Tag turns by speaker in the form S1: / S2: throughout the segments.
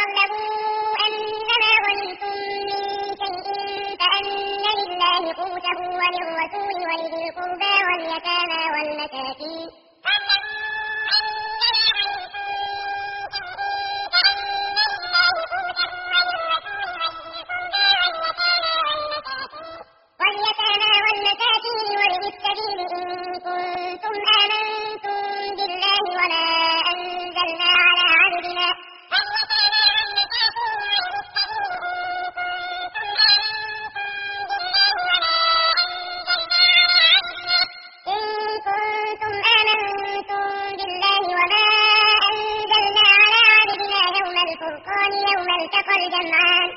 S1: واعلموا أنما غنمتم من شيء فأن لله خمسه وللرسول ولذي القربى واليتامى والمساكين وابن السبيل إن كنتم آمنتم بالله وما أنزلنا على عبدنا يوم الفرقان يوم التقى الجمعان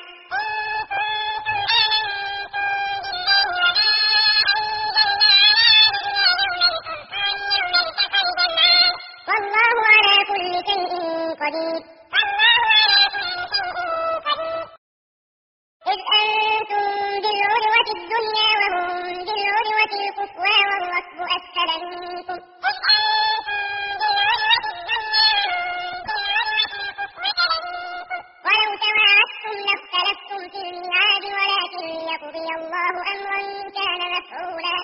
S1: والله على كل شيء قدير إذ أنتم بالعدوة الدنيا وهم بالعدوة القصوى والركب أسفل منكم ولو تواعدتم لاختلفتم في الميعاد ولكن ليقضي الله أمرا كان مفعولا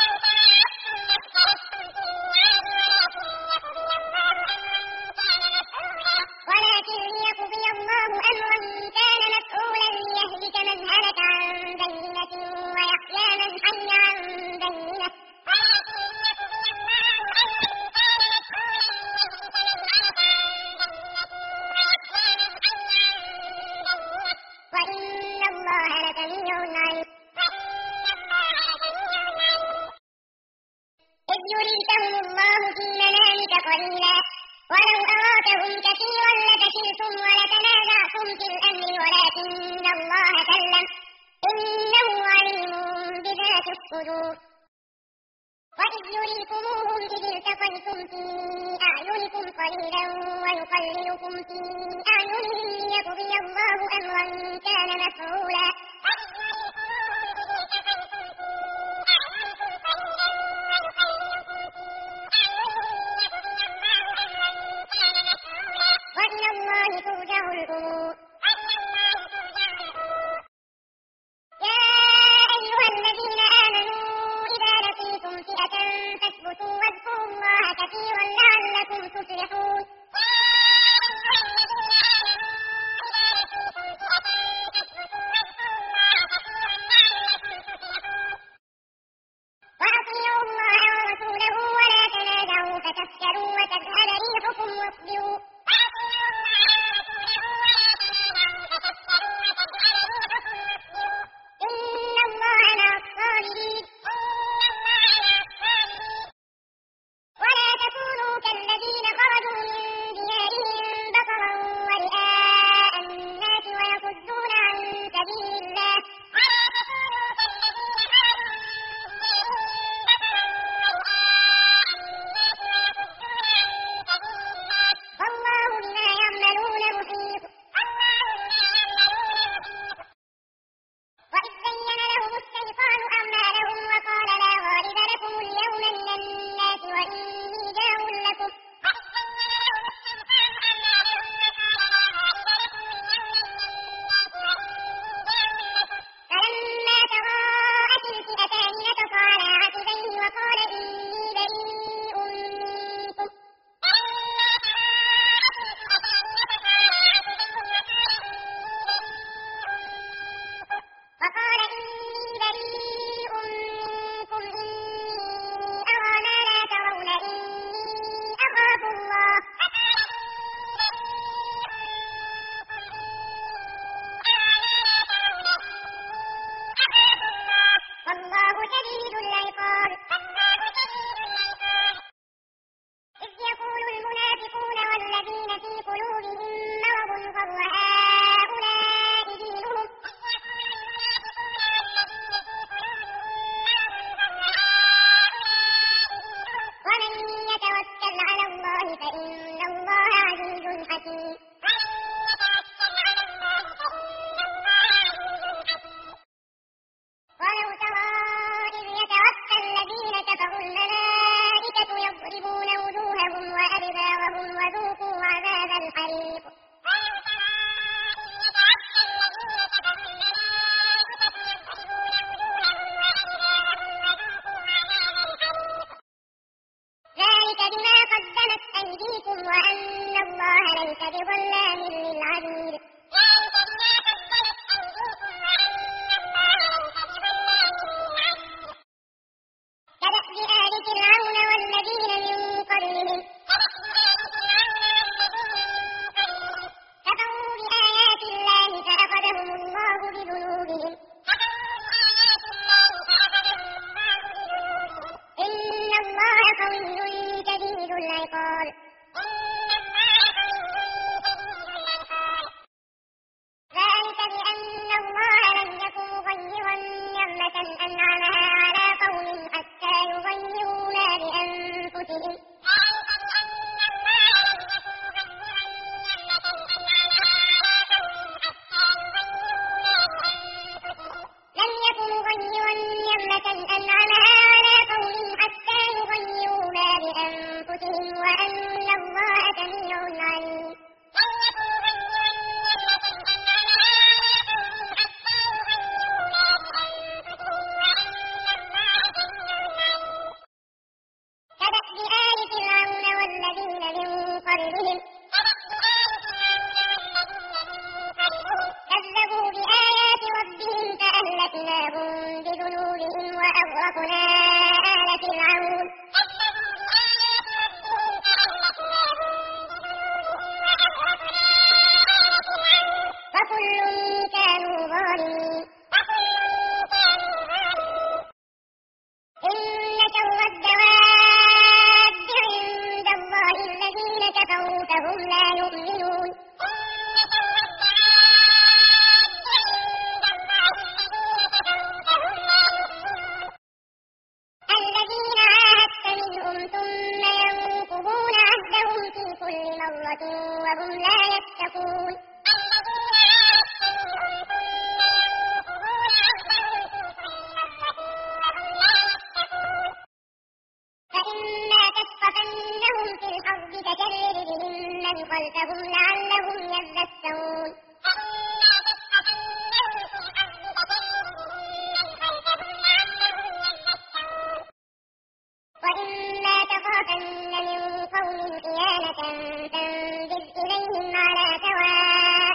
S1: ليهلك من هلك عن بينة ويحيى من حي عن بينة وإن الله لسميع عليم إذ يريكهم الله في منامك قليلا ولو أراكهم كثيرا لفشلتم ولتنازعتم في الأمر ولكن الله سلم إنه عليم بذات الصدور وإذ يريكموهم إذ التقيتم في أعينكم قليلا ويقللكم في أعينهم ليقضي الله أمرا كان مفعولا وإلى الله ترجع الأمور يا أيها الذين آمنوا إذا لقيتم فئة فاثبتوا واذكروا الله كثيرا لعلكم تفلحون وأطيعوا الله ورسوله ولا تنازعوا فتفشلوا وتذهب ريحكم واصبروا خبير كدأب آل فرعون والذين من قبلهم كفروا بآيات الله فأخذهم الله بذنوبهم إن الله قوي شديد العقاب ذلك بأن الله لم يكن مغيرا نعمة أنعمها على قوم حتى يغيروا ما بأنفسهم لم يكن مغيرا نعمة أنعمها على قوم حتى يغيروا ما بأنفسهم وأن الله سميع عليم كدأب آل فرعون والذين من قبلهم كذبوا بآيات ربهم فأهلكناهم بذنوبهم وأغرقنا آل فرعون وكل كانوا ظالمين إن شر الدواب عند الله الذين كفروا فهم لا يؤمنون الذين عاهدت منهم ثم ينقضون عهدهم في كل مرة وهم لا يتقون فإما تثقفنهم في الحرب فشرد بهم من خلفهم لعلهم يذكرون وإما تخافن من قوم خيانة فانبذ إليهم على سواء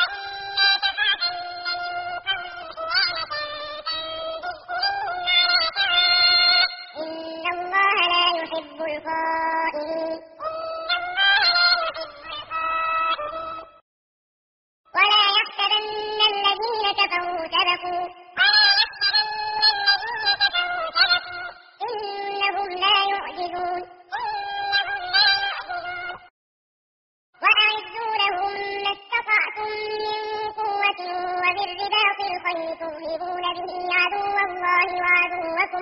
S1: إن الله لا يحب الخائنين ولا يحسبن الذين كفروا سبقوا إنهم لا يعجزون وأعدوا لهم ما استطعتم من قوة ومن رباط الخيل ترهبون به عدو الله وعدوكم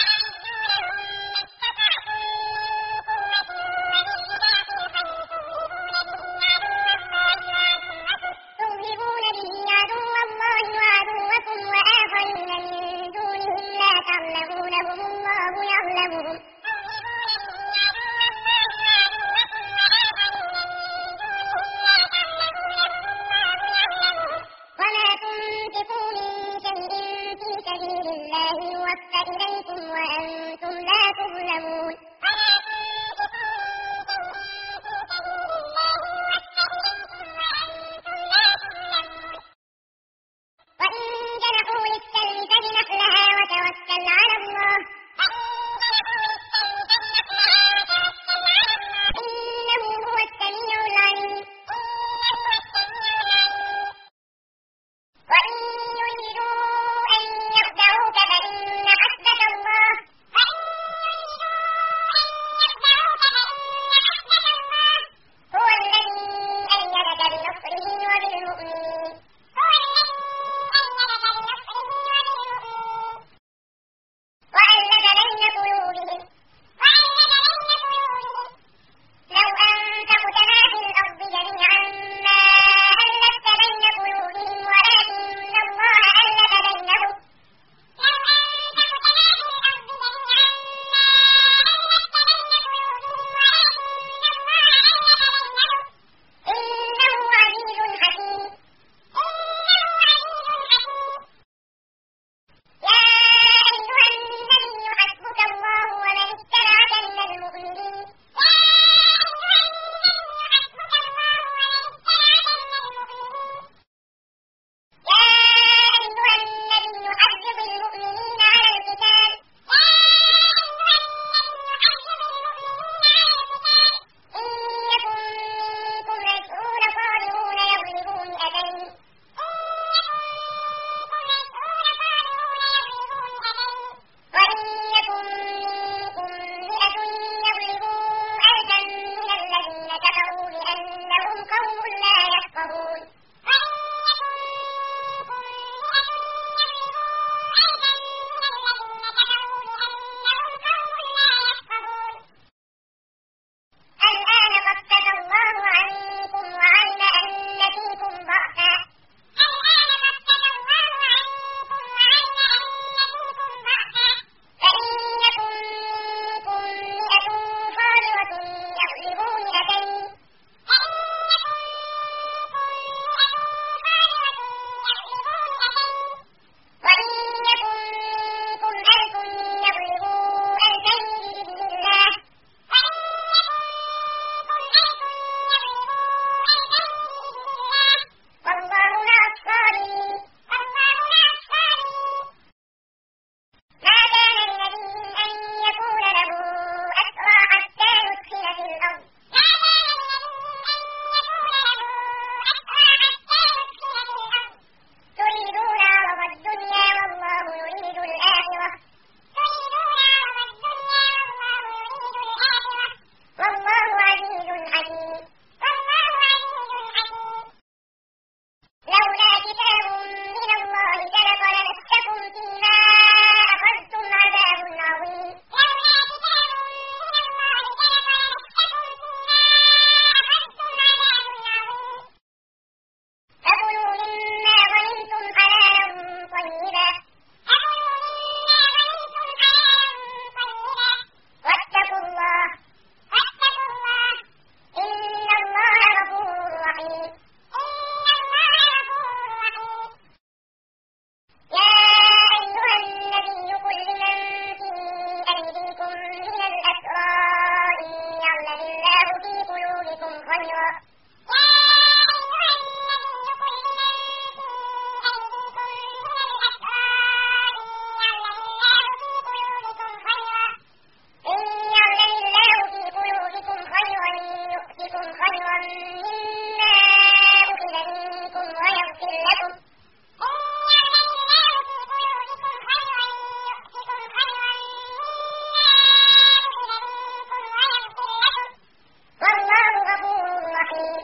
S1: وآخرين من دونهم لا تعلمونهم الله يعلمهم وما تنفقوا من شيء في سبيل الله يوفى إليكم وأنتم لا تظلمون وإن جنحوا للسلم فاجنح لها وتوكل على الله إنه هو السميع العليم وإن يريدوا أن يخدعوك فإن حسبك الله هو الذي أيدك بنصره وبالمؤمنين وألف بين قلوبهم لو أنفقت ما في الأرض جميعا ما ألفت بين قلوبهم ولكن الله ألف بينهم إنه عزيز حكيم لكم إن يعلم الله في قلوبكم خيرا يؤتكم خيرا مما أخذ منكم ويغفر لكم والله غفور رحيم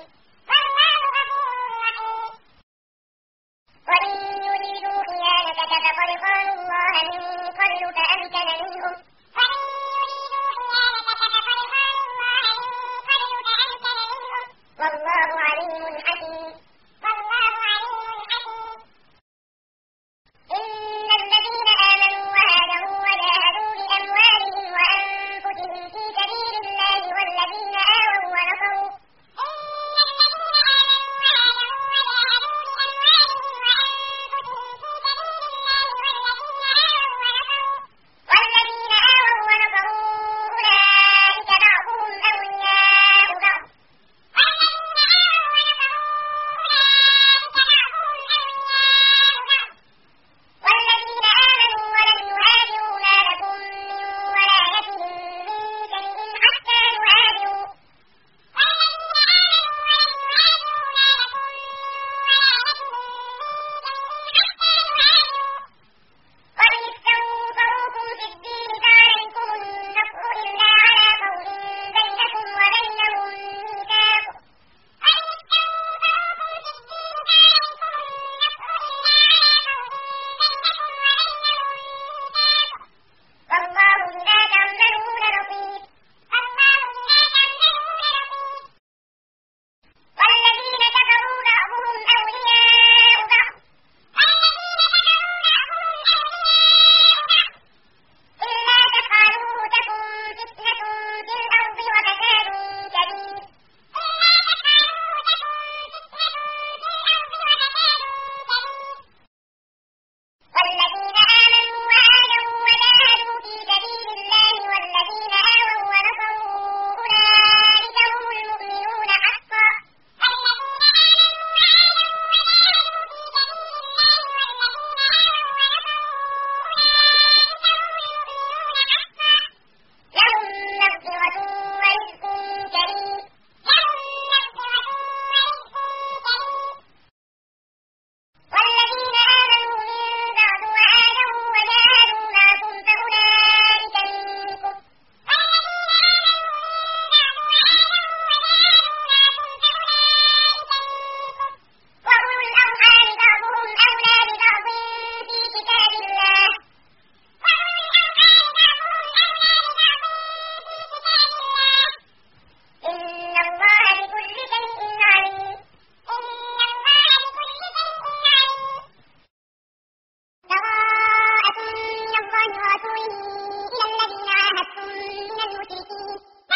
S1: وإن يريدوا خيانتك فقد خانوا الله من قبل فأمكن منهم والله عليم حكيم إن الذين آمنوا وهاجروا وجاهدوا بأموالهم وأنفسهم في سبيل الله والذين آووا ونصروا أولئك بعضهم أولياء بعض والذين آمنوا ولم يهاجروا ما لكم من ولايتهم من شيء حتى يهاجروا وإن استنصروكم في الدين فعليكم النصر إلا على قوم بينكم وبينهم ميثاق والله بما تعملون بصير والذين كفروا بعضهم أولياء بعض إلا تفعلوه تكن فتنة في الأرض وفساد كبير والذين آمنوا وهاجروا وجاهدوا في سبيل الله والذين آووا ونصروا أولئك هم المؤمنون حقا لهم مغفرة ورزق كريم والذين آمنوا من بعد وهاجروا وجاهدوا معكم فأولئك منكم وأولو الأرحام بعضهم أولى ببعض في كتاب الله إن الله بكل شيء عليم براءة من الله ورسوله إلى الذين عاهدتم من المشركين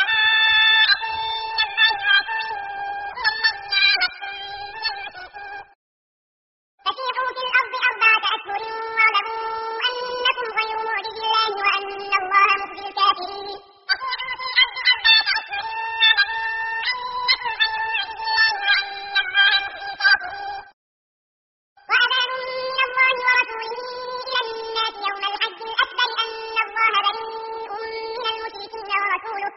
S1: فسيحوا في الأرض 4 أشهر واعلموا أنكم غير معجز الله وأن الله مخزي الكافرين وأذان من الله ورسوله إلى الناس يوم الحج الأكبر أن الله بريء من المشركين ورسوله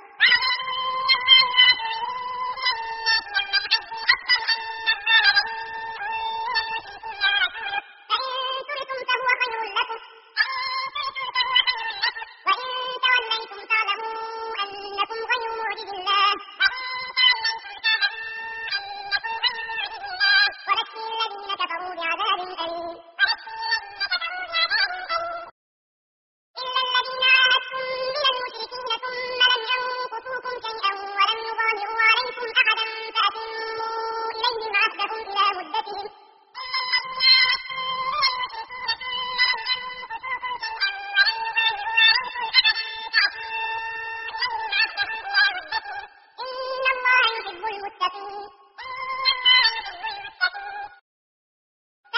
S1: فإن تبتم فهو خير لكم وإن توليتم فاعلموا أنكم غير معجز الله وبشر الذين كفروا بعذاب أليم إلا الذين عاهدتم من المشركين ثم لم ينقصوكم شيئا ولم يظاهروا عليكم أحدا فأتموا إليهم عهدهم إلى مدتهم إن الله يحب المتقين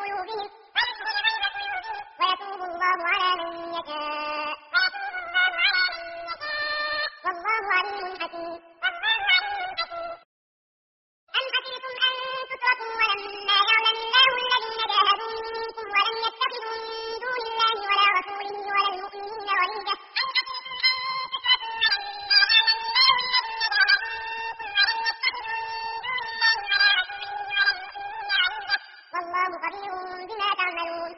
S1: قلوبهم ويتوب الله على من يشاء والله عليم حكيم. أم حسبتم أن تتركوا ولما يعلم الله الذين جاهدوا منكم ولم يتخذوا من دون الله ولا رسوله ولا المؤمنين وليجة والله خبير بما تعملون.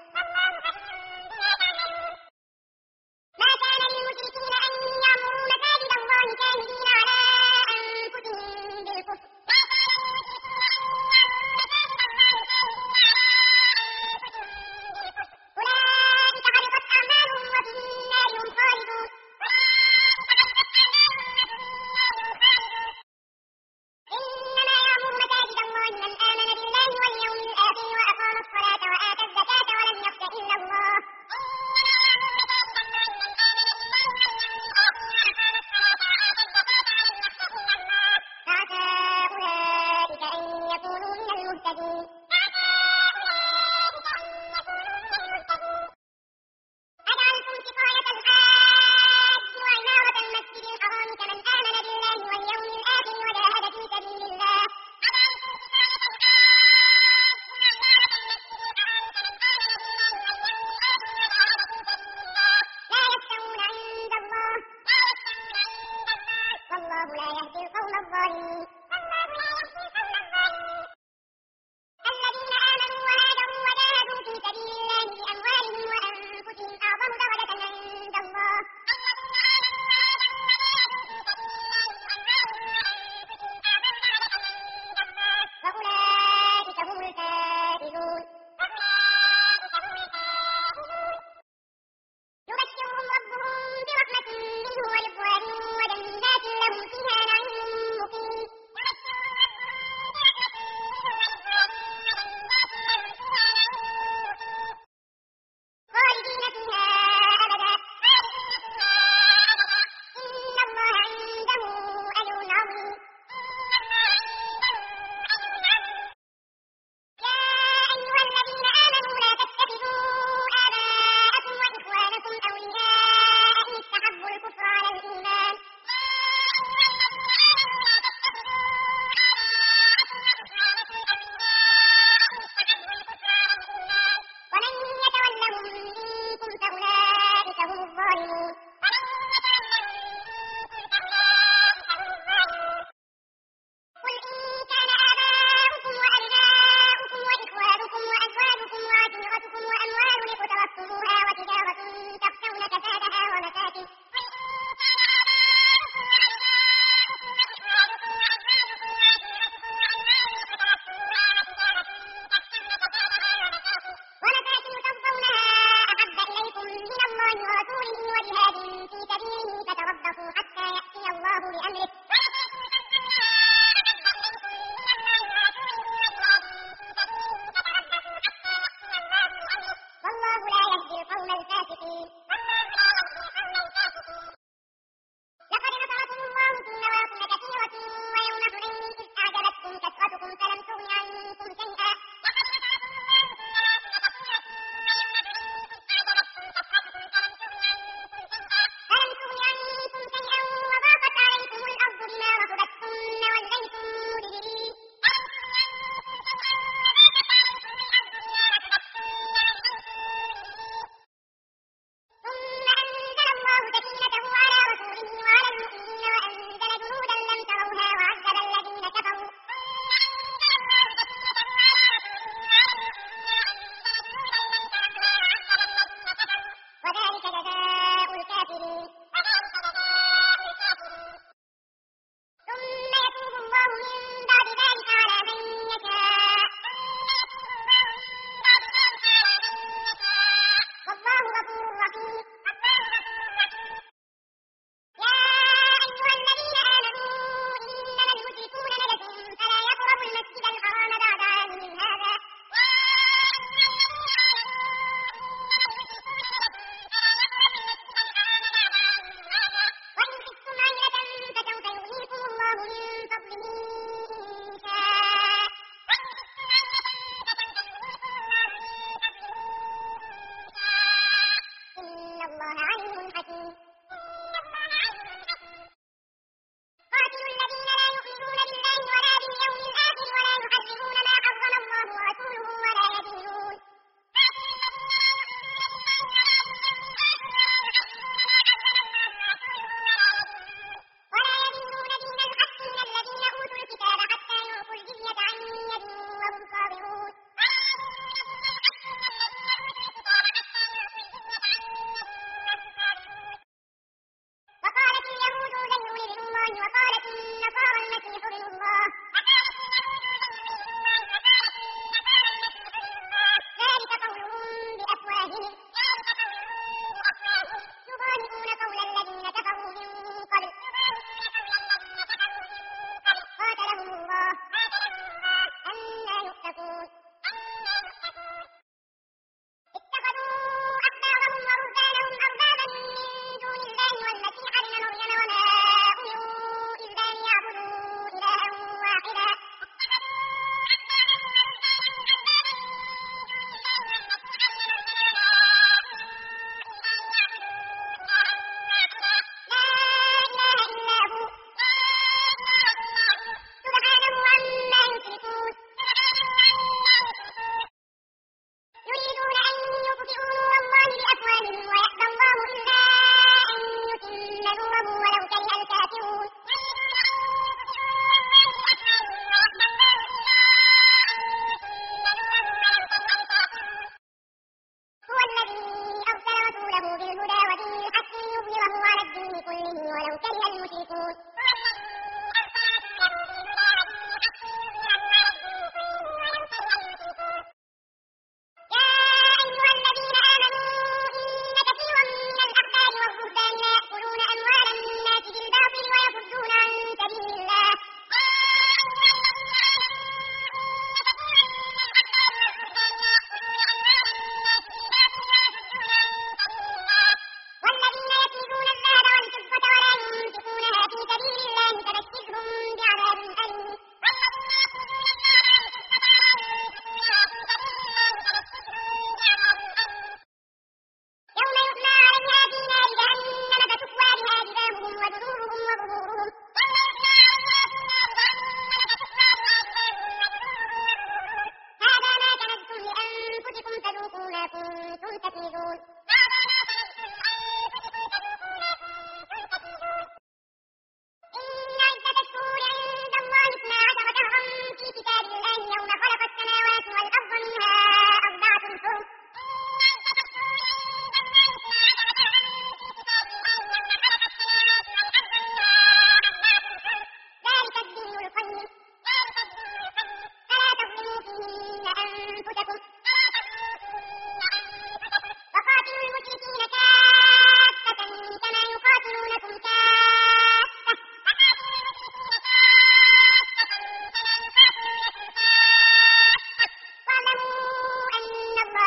S1: ما كان للمشركين أن يعمروا مساجد الله شاهدين على أنفسهم بالكفر أولئك حبطت أعمالهم وفي النار هم خالدون. إنما يعمر مساجد الله من آمن بالله واليوم الآخر وأقام الصلاة وآتى الزكاة ولم يخش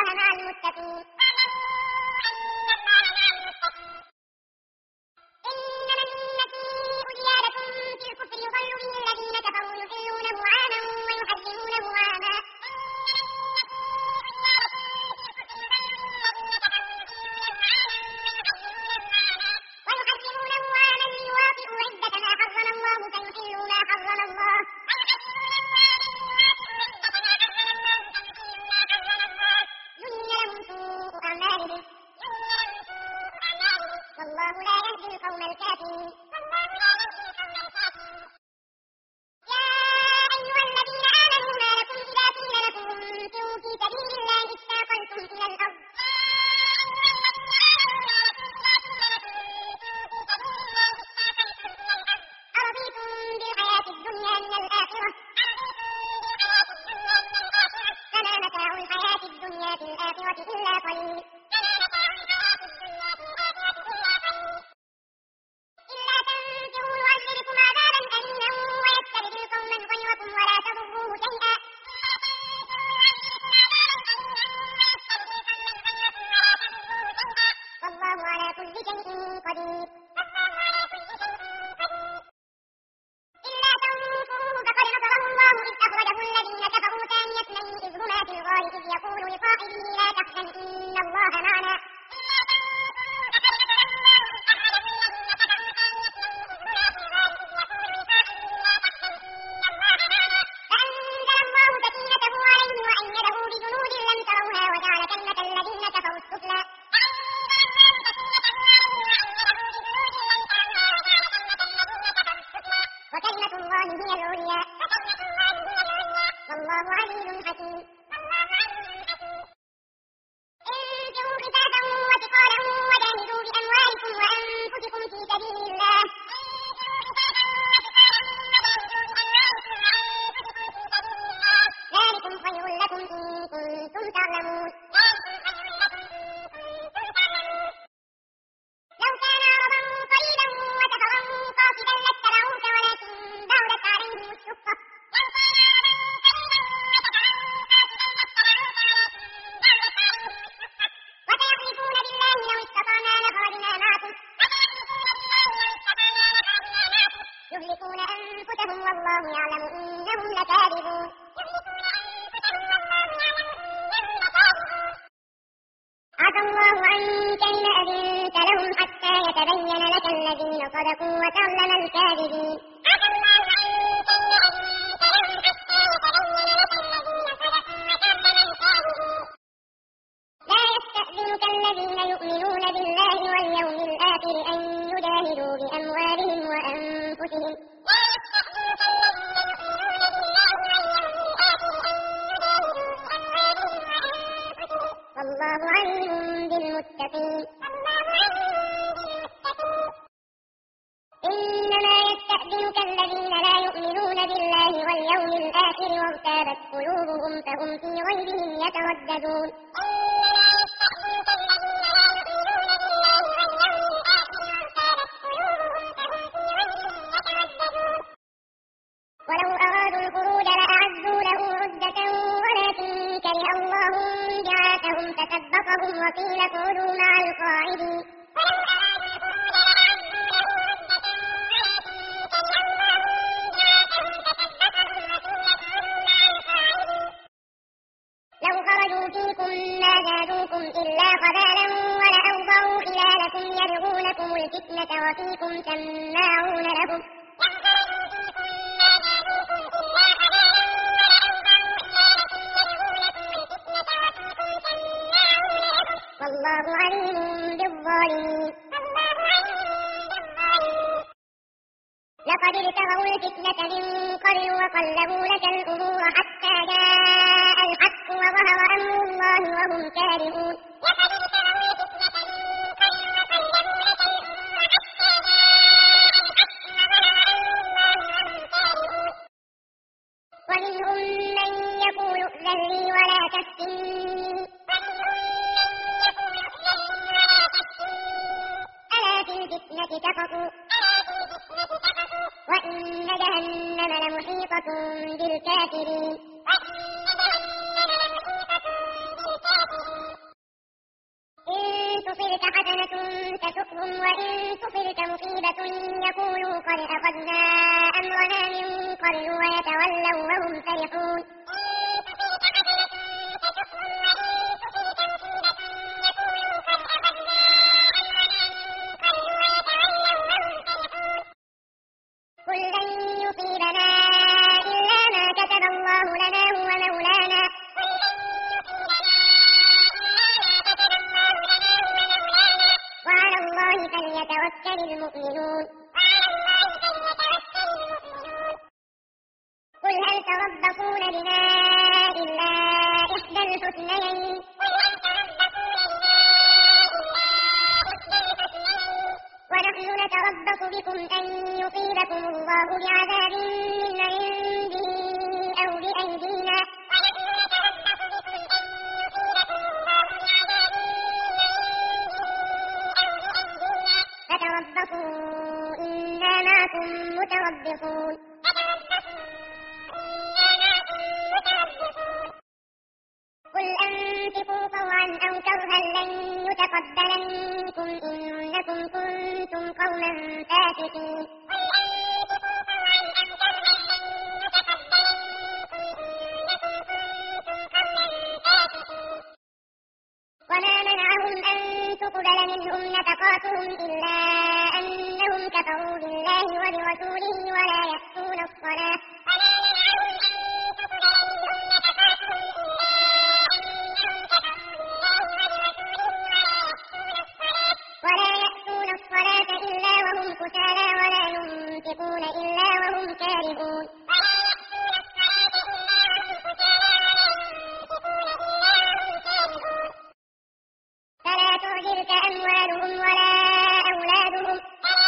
S1: مع المتقين. إنما النسيء زيادة في الكفر يضل به الذين كفروا يحلونه عاما ويحرمونه عاما ليواطئوا عدة ما حرم الله فيحلوا ما حرم الله زين لهم سوء أعمالهم والله لا يهدي القوم الكافرين. يا أيها الذين آمنوا ما لكم إذا قيل لكم انفروا في سبيل الله اثاقلتم إلى الأرض أرضيتم بالحياة الدنيا من الآخرة فما متاع الحياة الدنيا في الآخرة إلا قليل. إلا تنفروا يعذبكم عذابا أليما ويستبدل قوما غيركم ولا تضروه شيئا والله على كل شيء قدير. إلا تنصروه فقد نصره الله إذ أخرجه الذين كفروا ثاني اثنين إذ هما في الغار إذ يقول لصاحبه لا تحزن إن الله معنا فأنزل الله سكينته عليه وأيده بجنود لم تروها وجعل كلمة الذين كفروا السفلى وكلمة الله هي العليا والله عزيز حكيم. انفروا خفافا وثقالا وجاهدوا بأموالكم وأنفسكم في سبيل الله ذلكم خير لكم إن كنتم تعلمون. لو كان عرضا قريبا وسفرا قاصدا لاتبعوك ولكن بعدت عليهم الشقة وسيحلفون بالله لو استطعنا لخرجنا معكم يهلكون أنفسهم والله يعلم إنهم لكاذبون. عفى الله عنك لما أذنت لهم حتى يتبين لك الذين صدقوا وتعلم الكاذبين. لا يستأذنك الذين يؤمنون بالله واليوم الآخر أن يجاهدوا بأموالهم وأنفسهم والله عليم بالمتقين. إنما يستأذنك الذين لا يؤمنون بالله واليوم الآخر وارتابت قلوبهم فهم في غيرهم يترددون. ولو أرادوا الخروج لأعدوا له عدة ولكن كره الله بعاثهم فثبطهم وقيل اقعدوا مع القاعدين. لو خرجوا فيكم ما زادوكم إلا خبالا ولأوضعوا خلالكم يبغونكم الفتنة وفيكم سماعون لهم والله عليم بالظالمين. لقد ابتغوا الفتنة من قبل وقلبوا لك الأمور حتى جاء الحق وظهر أمر الله وهم كارهون. ومنهم من يقول ائذن لي ولا تفتني ألا في الفتنة سقطوا وإن جهنم لمحيطة بالكافرين. تسؤهم وإن تصبك مصيبة يقولوا قد أخذنا أمرنا من قبل ويتولوا وهم فرحون قل لن يصيبنا إلا ما كتب الله لنا هو مولانا وعلى الله فليتوكل المؤمنون قل هل تربصون بنا إلا إحدى الحسنيين ونحن نتربص بكم أن يصيبكم الله بعذاب من عنده أو بأيدينا فتربصوا إنا معكم متربصون قل أنفقوا طوعا أو كرها لن يتقبل منكم إنكم كنتم قوما فاسقين وما منعهم أن تقبل منهم نفقاتهم إلا أنهم كفروا بالله وبرسوله ولا يأتون الصلاة إلا وهم كسالى ولا ينفقون إلا وهم كارهون فلا تعجبك أموالهم ولا أولادهم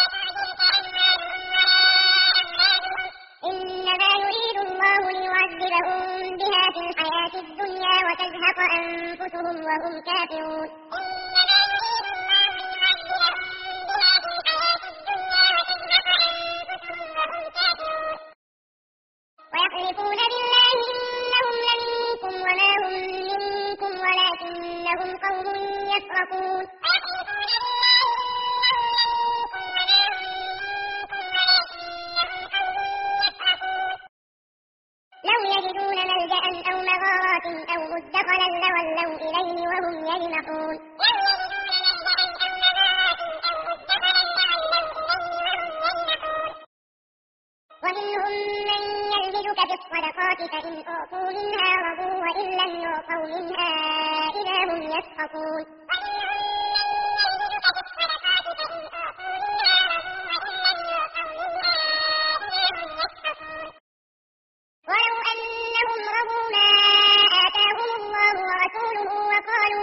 S1: إنما يريد الله ليعذبهم بها في الحياة الدنيا وتزهق أنفسهم وهم كافرون ويحلفون بالله إنهم لمنكم وما هم منكم ولكنهم قوم يفرقون لو يجدون ملجأ أو مغارات أو مدخلا لولوا إليه وهم يجمحون ومنهم من يلمزك في الصدقات فإن أعطوا منها رضوا وإن لم يعطوا منها إذا هم يسخطون ولو أنهم رضوا ما آتاهم الله ورسوله وقالوا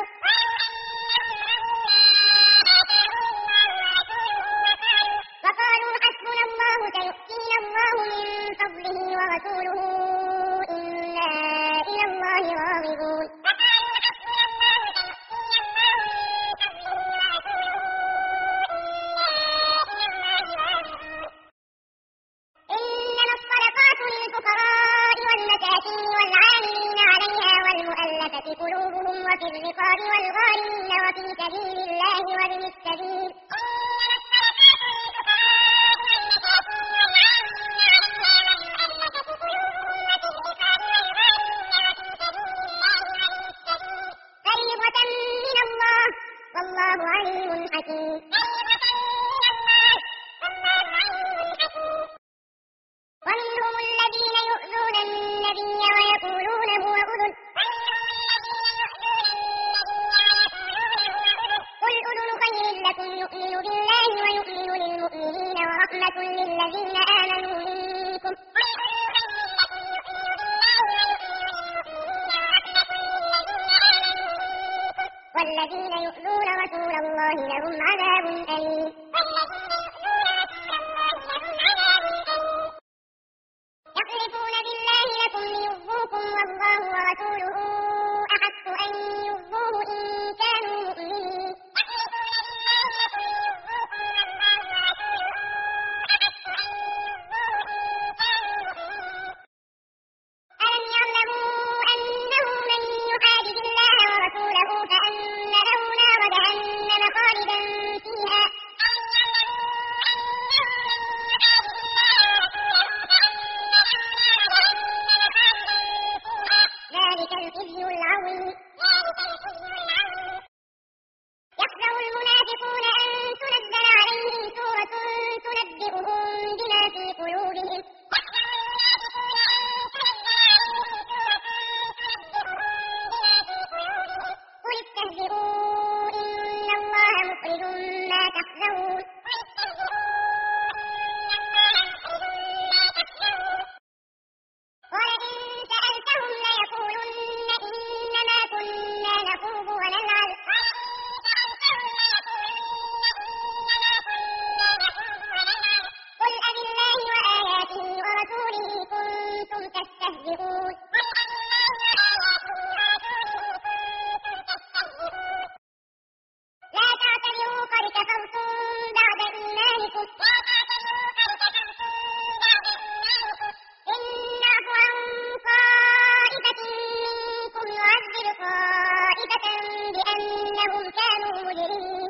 S1: حسبنا الله سيؤتينا الله من فضله ورسوله إنا إلى الله راغبون إنما الصدقات للفقراء والمساكين والعاملين عليها والمؤلفة قلوبهم وفي الرقاب والغارمين وفي سبيل الله وابن السبيل فريضة من الله والله عليم حكيم ومنهم الذين يؤذون النبي ويقولون هو أذن قل أذن خير لكم يؤمن بالله ويؤمن للمؤمنين ورحمة للذين آمنوا منكم والذين يؤذون رسول الله لهم عذاب أليم يحلفون بالله لكم ليرضوكم والله ورسوله أحق أن يرضوه إن كانوا مؤمنين ألم يعلموا أنه من يحادد الله ورسوله فأن له نار جهنم خالدا فيها إنهم كانوا مجرمين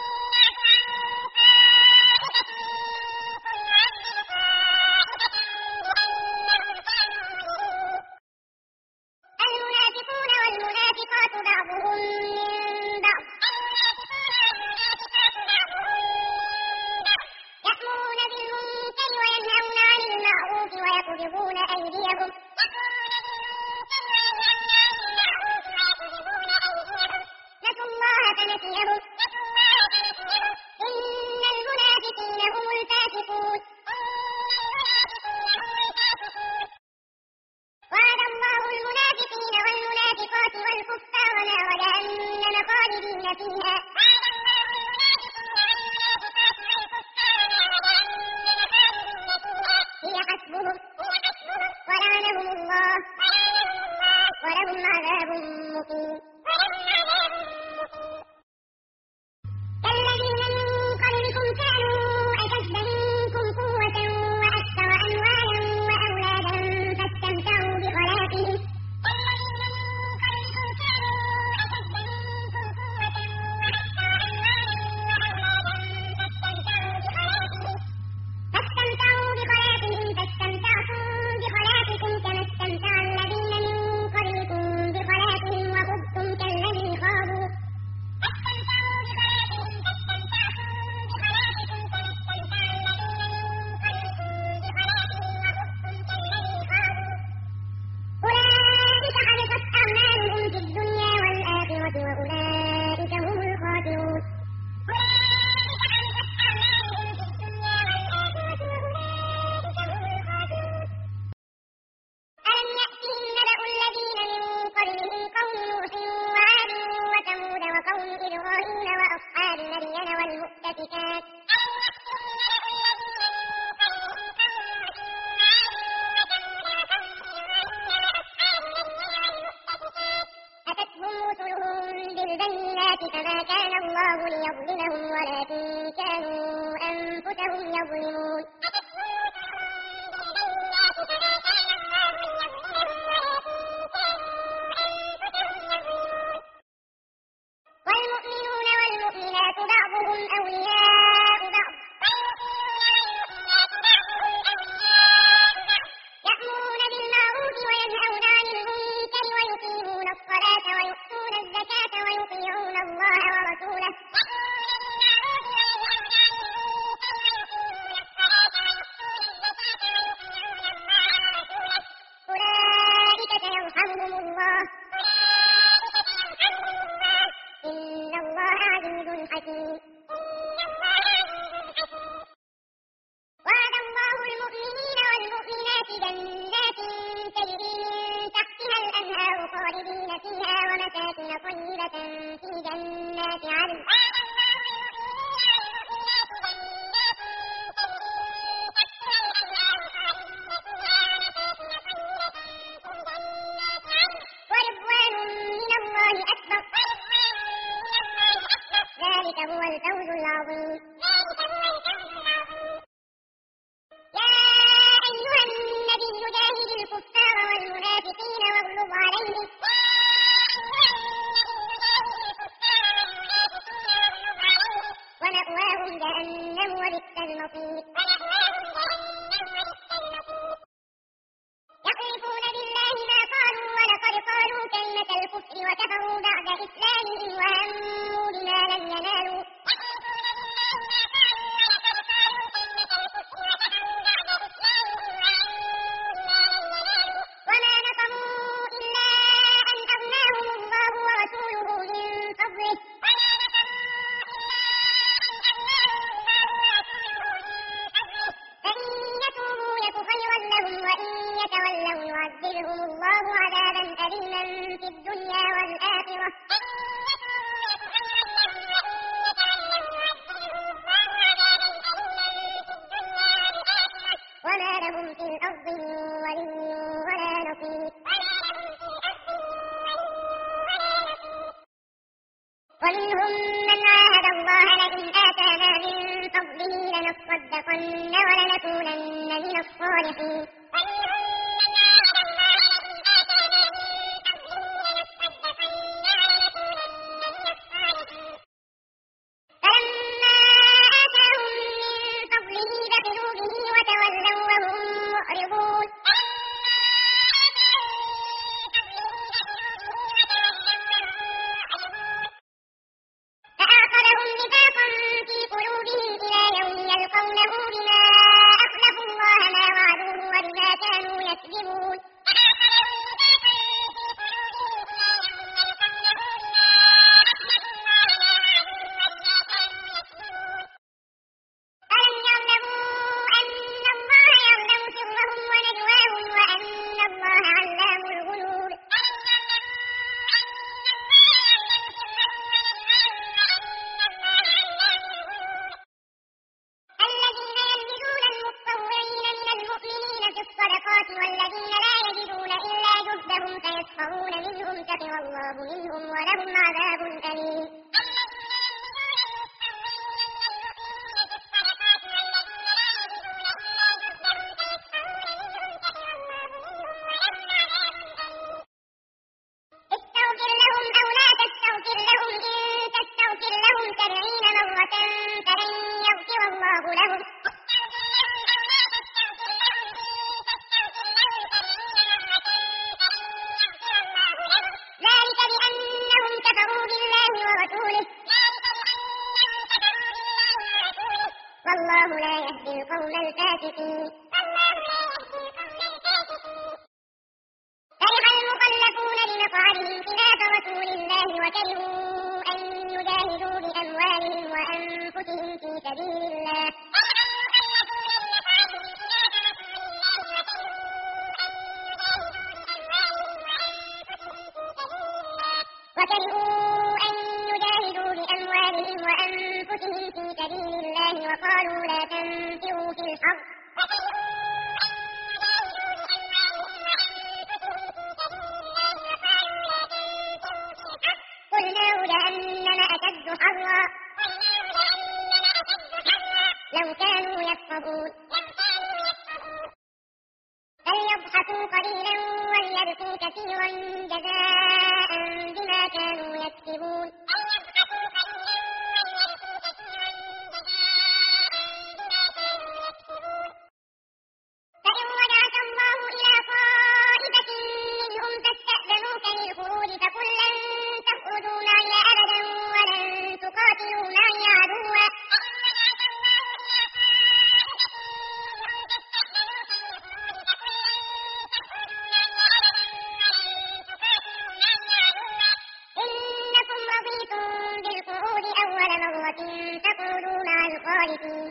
S1: المنافقون والمنافقات بعضهم من بعض يأمرون بالمنكر وينهون عن المعروف ويقبضون أيديهم نسوا الله فنسيهم إن المنافقين هم الفاسقون وعد الله المنافقين والمنافقات والكفار نار جهنم خالدين فيها هي حسبهم ولعنهم الله ولهم عذاب مقيم كالذين من قبلكم كانوا أشد منكم قوة وأكثر أموالا وأولادا فاستمتعوا بخلاقهم فاستمتعتم بخلاقكم كما استمتع الذين من قبلكم بخلاقهم وخضتم كالذي خاضوا أولئك حبطت أعمالهم في الدنيا والآخرة وأولئك هم الخاسرون ألم يأتهم نبأ الذين من قبلهم قوم نوح وعاد وثمود وقوم إبراهيم وأصحاب مدين والمؤتفكات أتتهم رسلهم بالبينات فما كان الله ليظلمهم ولكن كانوا أنفسهم يظلمون والمؤمنون والمؤمنات بعضهم أولياء بعض يأمرون بالمعروف وينهون عن المنكر ويقيمون الصلاة ويؤتون الزكاة ويطيعون الله ورسوله أولئك سيرحمهم الله إن الله عزيز حكيم وعد الله المؤمنين والمؤمنات جنات تجري من تحتها الأنهار خالدين فيها ومساكن طيبة في جنات عدن ورضوان من الله أكبر ذلك هو الفوز العظيم يا أيها النبي جاهد الكفار والمنافقين واغلظ عليهم ومأواهم جهنم وبئس المصير يحلفون بالله ما قالوا ولقد قالوا كلمة الكفر وكفروا بعد إسلامهم وهموا بما لم ينالوا وما نقموا إلا أن أغناهم الله ورسوله من فضله فإن يتوبوا يك خيرا لهم وإن يتولوا يعذبهم الله عذابا أليما في الدنيا والآخرة وما لهم في الأرض من ولي ولا نصير ومنهم من عاهد الله لئن آتانا من فضله لنصدقن ولنكونن من الصالحين الصالحات والذين لا يجدون إلا جهدهم فيسخرون منهم سخر الله منهم ولهم عذاب أليم استغفر لهم أو لا تستغفر لهم إن تستغفر لهم 70 مرة فلن يغفر الله لهم ذلك بأنهم كفروا بالله ورسوله والله لا يهدي القوم الفاسقين فرح المخلفون بمقعدهم خلاف رسول الله وكرهوا أن يجاهدوا بأموالهم وأنفسهم في سبيل الله وقالوا لا تنفروا في الحرب قل نار جهنم أشد حرا لو كانوا يفقهون فليضحكوا قليلا وليبكوا كثيرا جزاء بما كانوا يكسبون فإن رجعك الله إلى طائفة منهم فاستأذنوك للخروج فقل لن تخرجوا معي أبدا ولن تقاتلوا معي عدوا إنكم رضيتم بالقعود أول مرة فاقعدوا مع الخالفين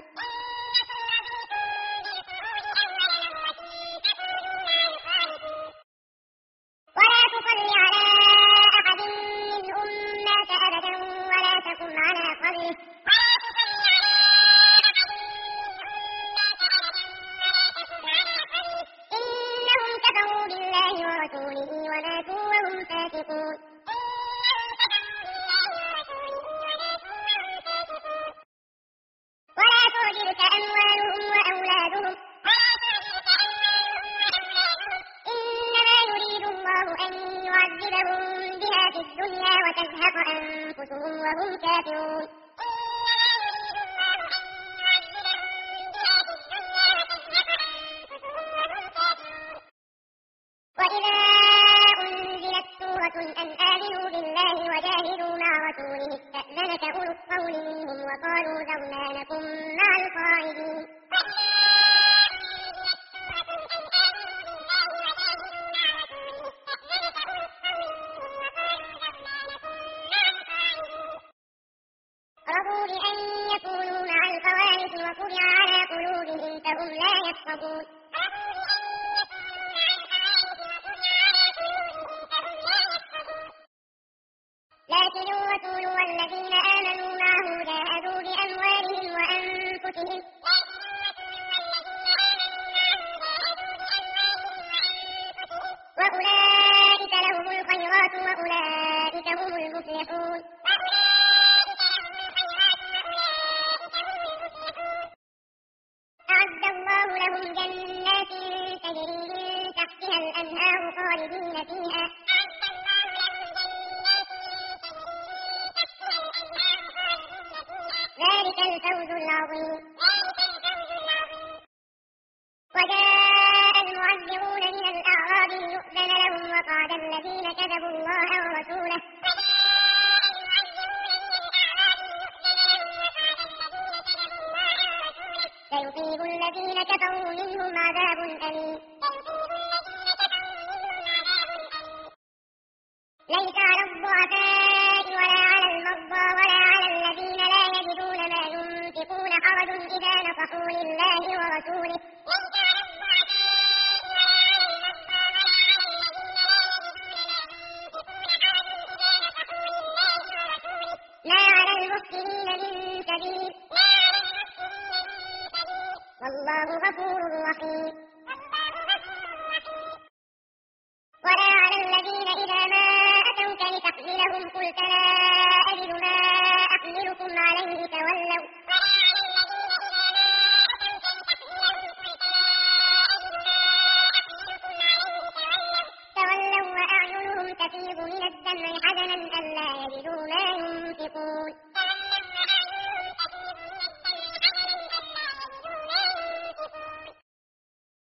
S1: ولا تصل على أحد منهم مات أبدا ولا تقم على قبره إنهم كفروا بالله ورسوله وماتوا وهم فاسقون ولا تعجبك أموالهم وأولادهم إنما يريد الله أن يعذبهم بها في الدنيا وتزهق أنفسهم وهم كافرون وإذا أنزلت سورة أن آمنوا بالله وجاهدوا مع رسوله استأذنك أولو الطول منهم وقالوا ذرنا نكن مع القاعدين رضوا بأن يكونوا مع الخوارج وطبع على قلوبهم فهم لا يفقهون لكن الرسول والذين آمنوا معه جاهدوا بأموالهم وأنفسهم وأولئك لهم الخيرات وأولئك هم المفلحون أعد الله لهم جنات تجري من تحتها الأنهار خالدين فيها ذلك الفوز العظيم وجاء المعذرون من الأعراب ليؤذن لهم وقعد الذين كذبوا الله ورسوله سيصيب الذين كفروا منهم عذاب أليم ليس على الضعفاء ولا على المرضى ولا على الذين لا يجدون ما ينفقون حرج إذا نصحوا لله ورسوله ما على المحسنين من سبيل والله غفور رحيم لهم قلت لا أجد ما أحملكم عليه تولوا وأعينهم تفيض من الدمع حزنا ألا يجدوا ما ينفقون